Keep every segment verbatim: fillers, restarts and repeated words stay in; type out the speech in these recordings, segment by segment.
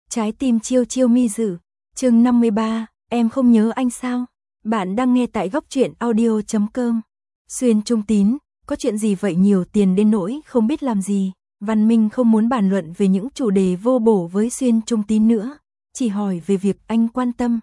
Trái tim chiêu chiêu mi dự, chương năm mươi ba, em không nhớ anh sao? Bạn đang nghe tại góc truyện audio chấm com. Xuyên Trung Tín, có chuyện gì vậy nhiều tiền đến nỗi không biết làm gì? Văn Minh không muốn bàn luận về những chủ đề vô bổ với Xuyên Trung Tín nữa, chỉ hỏi về việc anh quan tâm.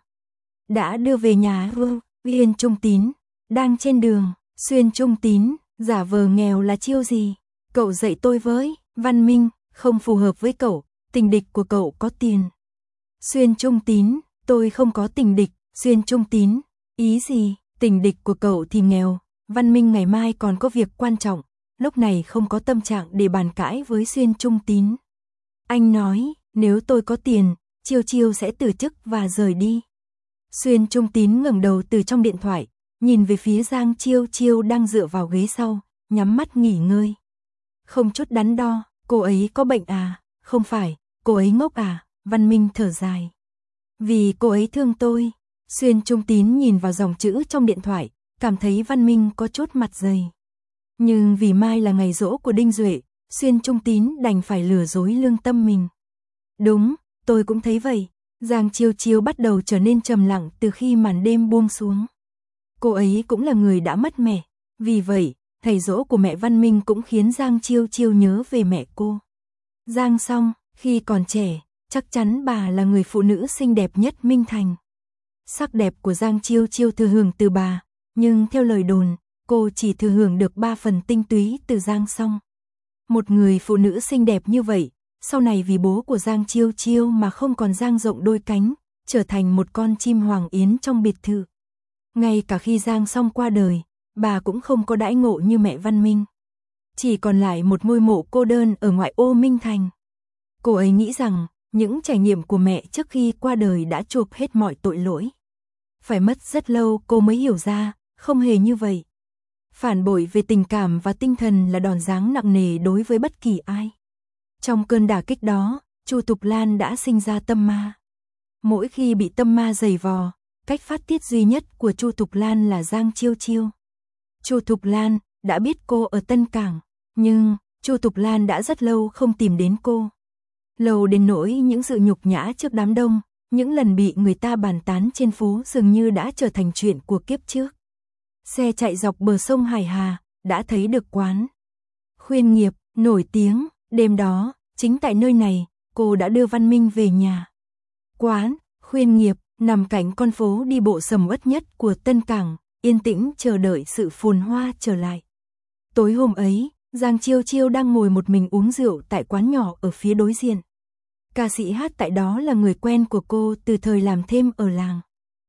Đã đưa về nhà Vương, Xuyên Trung Tín, đang trên đường, Xuyên Trung Tín, giả vờ nghèo là chiêu gì? Cậu dạy tôi với, Văn Minh, không phù hợp với cậu, tình địch của cậu có tiền. Xuyên Trung Tín, tôi không có tình địch, Xuyên Trung Tín, ý gì, tình địch của cậu thì nghèo, Văn Minh ngày mai còn có việc quan trọng, lúc này không có tâm trạng để bàn cãi với Xuyên Trung Tín. Anh nói, nếu tôi có tiền, Chiêu Chiêu sẽ từ chức và rời đi. Xuyên Trung Tín ngẩng đầu từ trong điện thoại, nhìn về phía Giang Chiêu Chiêu đang dựa vào ghế sau, nhắm mắt nghỉ ngơi. Không chút đắn đo, cô ấy có bệnh à? Không phải, cô ấy ngốc à? Văn Minh thở dài. Vì cô ấy thương tôi. Xuyên Trung Tín nhìn vào dòng chữ trong điện thoại, cảm thấy Văn Minh có chút mặt dày. Nhưng vì mai là ngày giỗ của Đinh Duệ, Xuyên Trung Tín đành phải lừa dối lương tâm mình. Đúng, tôi cũng thấy vậy. Giang Chiêu Chiêu bắt đầu trở nên trầm lặng từ khi màn đêm buông xuống. Cô ấy cũng là người đã mất mẹ, vì vậy, thầy dỗ của mẹ Văn Minh cũng khiến Giang Chiêu Chiêu nhớ về mẹ cô. Giang Song, khi còn trẻ, chắc chắn bà là người phụ nữ xinh đẹp nhất Minh Thành. Sắc đẹp của Giang Chiêu Chiêu thừa hưởng từ bà, nhưng theo lời đồn, cô chỉ thừa hưởng được ba phần tinh túy từ Giang Song. Một người phụ nữ xinh đẹp như vậy, sau này vì bố của Giang Chiêu Chiêu mà không còn dang rộng đôi cánh, trở thành một con chim hoàng yến trong biệt thự. Ngay cả khi Giang Song qua đời, bà cũng không có đãi ngộ như mẹ Văn Minh. Chỉ còn lại một ngôi mộ cô đơn ở ngoại ô Minh Thành. Cô ấy nghĩ rằng, những trải nghiệm của mẹ trước khi qua đời đã chuộc hết mọi tội lỗi. Phải mất rất lâu cô mới hiểu ra, không hề như vậy. Phản bội về tình cảm và tinh thần là đòn giáng nặng nề đối với bất kỳ ai. Trong cơn đả kích đó, Chu Thục Lan đã sinh ra tâm ma. Mỗi khi bị tâm ma giày vò, cách phát tiết duy nhất của Chu Thục Lan là Giang Chiêu Chiêu. Chu Thục Lan đã biết cô ở Tân Cảng, nhưng Chu Thục Lan đã rất lâu không tìm đến cô. Lâu đến nỗi những sự nhục nhã trước đám đông, những lần bị người ta bàn tán trên phố dường như đã trở thành chuyện của kiếp trước. Xe chạy dọc bờ sông Hải Hà, đã thấy được quán Khuyên Nghiệp, nổi tiếng, đêm đó, chính tại nơi này, cô đã đưa Văn Minh về nhà. Quán Khuyên Nghiệp nằm cạnh con phố đi bộ sầm uất nhất của Tân Cảng, yên tĩnh chờ đợi sự phồn hoa trở lại. Tối hôm ấy, Giang Chiêu Chiêu đang ngồi một mình uống rượu tại quán nhỏ ở phía đối diện. Ca sĩ hát tại đó là người quen của cô từ thời làm thêm ở làng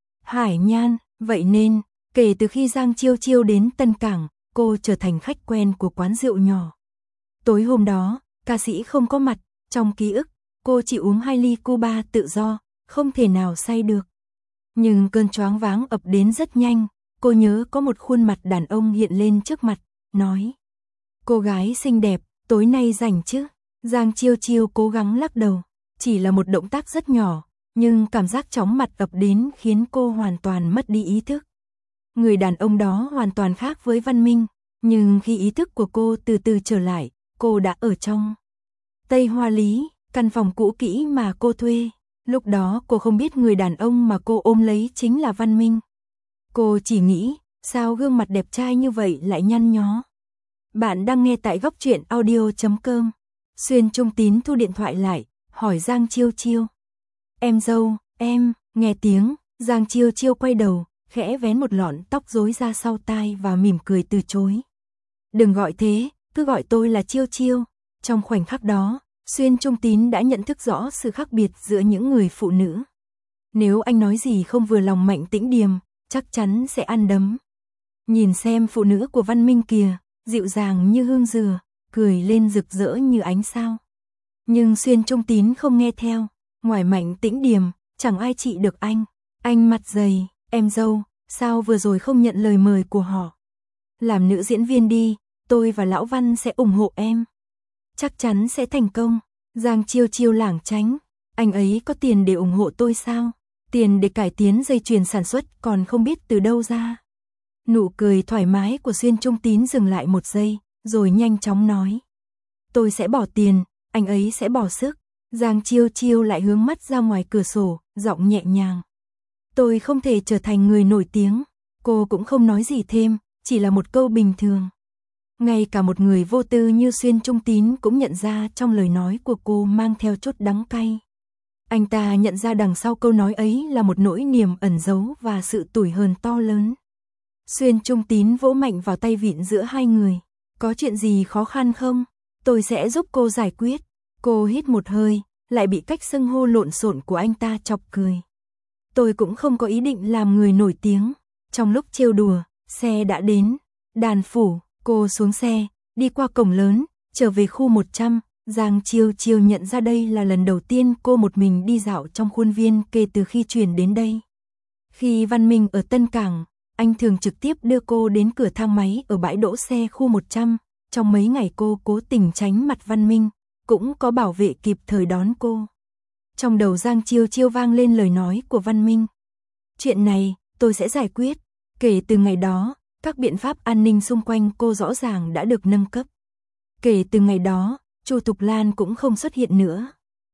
Hải Nhan, vậy nên, kể từ khi Giang Chiêu Chiêu đến Tân Cảng, cô trở thành khách quen của quán rượu nhỏ. Tối hôm đó, ca sĩ không có mặt, trong ký ức, cô chỉ uống hai ly Cuba tự do, không thể nào say được. Nhưng cơn choáng váng ập đến rất nhanh, cô nhớ có một khuôn mặt đàn ông hiện lên trước mặt, nói: cô gái xinh đẹp, tối nay rảnh chứ? Giang Chiêu Chiêu cố gắng lắc đầu, chỉ là một động tác rất nhỏ, nhưng cảm giác chóng mặt ập đến khiến cô hoàn toàn mất đi ý thức. Người đàn ông đó hoàn toàn khác với Văn Minh, nhưng khi ý thức của cô từ từ trở lại, cô đã ở trong Tây Hoa Lý, căn phòng cũ kỹ mà cô thuê. Lúc đó cô không biết người đàn ông mà cô ôm lấy chính là Văn Minh. Cô chỉ nghĩ, sao gương mặt đẹp trai như vậy lại nhăn nhó. Bạn đang nghe tại góc truyện audio chấm com. Xuyên Trung Tín thu điện thoại lại, hỏi Giang Chiêu Chiêu. Em dâu, em, nghe tiếng, Giang Chiêu Chiêu quay đầu, khẽ vén một lọn tóc rối ra sau tai và mỉm cười từ chối. Đừng gọi thế, cứ gọi tôi là Chiêu Chiêu. Trong khoảnh khắc đó, Xuyên Trung Tín đã nhận thức rõ sự khác biệt giữa những người phụ nữ. Nếu anh nói gì không vừa lòng Mạnh Tĩnh Điềm, chắc chắn sẽ ăn đấm. Nhìn xem phụ nữ của Văn Minh kìa, dịu dàng như hương dừa, cười lên rực rỡ như ánh sao. Nhưng Xuyên Trung Tín không nghe theo, ngoài Mạnh Tĩnh Điềm, chẳng ai trị được anh. Anh mặt dày, em dâu, sao vừa rồi không nhận lời mời của họ? Làm nữ diễn viên đi, tôi và Lão Văn sẽ ủng hộ em. Chắc chắn sẽ thành công. Giang Chiêu Chiêu lảng tránh, anh ấy có tiền để ủng hộ tôi sao? Tiền để cải tiến dây chuyền sản xuất còn không biết từ đâu ra. Nụ cười thoải mái của Xuyên Trung Tín dừng lại một giây, rồi nhanh chóng nói: tôi sẽ bỏ tiền, anh ấy sẽ bỏ sức. Giang Chiêu Chiêu lại hướng mắt ra ngoài cửa sổ, giọng nhẹ nhàng. Tôi không thể trở thành người nổi tiếng. Cô cũng không nói gì thêm, chỉ là một câu bình thường. Ngay cả một người vô tư như Xuyên Trung Tín cũng nhận ra trong lời nói của cô mang theo chút đắng cay. Anh ta nhận ra đằng sau câu nói ấy là một nỗi niềm ẩn giấu và sự tủi hờn to lớn. Xuyên Trung Tín vỗ mạnh vào tay vịn giữa hai người. Có chuyện gì khó khăn không? Tôi sẽ giúp cô giải quyết. Cô hít một hơi, lại bị cách xưng hô lộn xộn của anh ta chọc cười. Tôi cũng không có ý định làm người nổi tiếng. Trong lúc trêu đùa, xe đã đến. Đàn phủ, cô xuống xe, đi qua cổng lớn, trở về khu một trăm. Giang Chiêu Chiêu nhận ra đây là lần đầu tiên cô một mình đi dạo trong khuôn viên kể từ khi chuyển đến đây. Khi Văn Minh ở Tân Cảng, anh thường trực tiếp đưa cô đến cửa thang máy ở bãi đỗ xe khu một trăm. Trong mấy ngày cô cố tình tránh mặt Văn Minh, cũng có bảo vệ kịp thời đón cô. Trong đầu Giang Chiêu Chiêu vang lên lời nói của Văn Minh. Chuyện này, tôi sẽ giải quyết. Kể từ ngày đó, các biện pháp an ninh xung quanh cô rõ ràng đã được nâng cấp. Kể từ ngày đó, Chu Thục Lan cũng không xuất hiện nữa.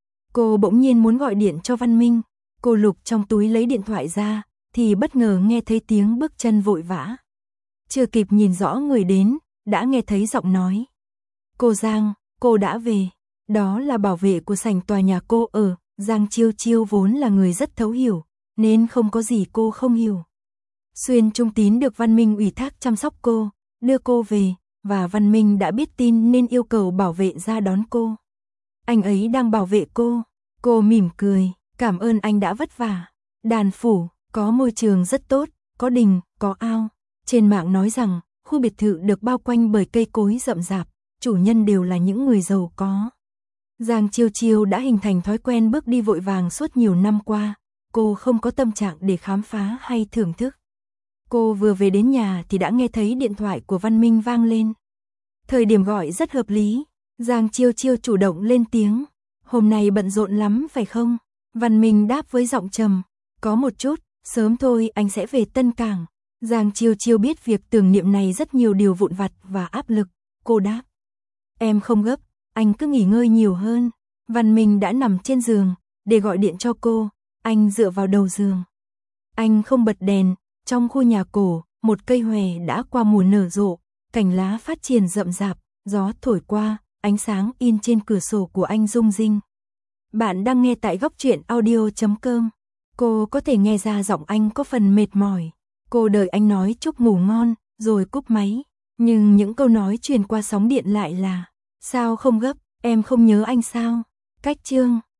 Cô bỗng nhiên muốn gọi điện cho Văn Minh. Cô lục trong túi lấy điện thoại ra, thì bất ngờ nghe thấy tiếng bước chân vội vã. Chưa kịp nhìn rõ người đến, đã nghe thấy giọng nói. Cô Giang, cô đã về. Đó là bảo vệ của sảnh tòa nhà cô ở. Giang Chiêu Chiêu vốn là người rất thấu hiểu, nên không có gì cô không hiểu. Xuyên Trung Tín được Văn Minh ủy thác chăm sóc cô, đưa cô về, và Văn Minh đã biết tin nên yêu cầu bảo vệ ra đón cô. Anh ấy đang bảo vệ cô. Cô mỉm cười, cảm ơn anh đã vất vả. Đàn phủ, có môi trường rất tốt, có đình, có ao. Trên mạng nói rằng, khu biệt thự được bao quanh bởi cây cối rậm rạp, chủ nhân đều là những người giàu có. Giang Chiêu Chiêu đã hình thành thói quen bước đi vội vàng suốt nhiều năm qua, cô không có tâm trạng để khám phá hay thưởng thức. Cô vừa về đến nhà thì đã nghe thấy điện thoại của Văn Minh vang lên. Thời điểm gọi rất hợp lý, Giang Chiêu Chiêu chủ động lên tiếng. Hôm nay bận rộn lắm phải không? Văn Minh đáp với giọng trầm. Có một chút, sớm thôi anh sẽ về Tân Cảng. Giang Chiêu Chiêu biết việc tưởng niệm này rất nhiều điều vụn vặt và áp lực. Cô đáp. Em không gấp, anh cứ nghỉ ngơi nhiều hơn. Văn Minh đã nằm trên giường, để gọi điện cho cô. Anh dựa vào đầu giường. Anh không bật đèn. Trong khu nhà cổ, một cây hòe đã qua mùa nở rộ, cành lá phát triển rậm rạp, gió thổi qua, ánh sáng in trên cửa sổ của anh rung rinh. Bạn đang nghe tại góc truyện audio chấm com. Cô có thể nghe ra giọng anh có phần mệt mỏi. Cô đợi anh nói chúc ngủ ngon, rồi cúp máy. Nhưng những câu nói truyền qua sóng điện lại là: sao không gấp, em không nhớ anh sao? Cách chương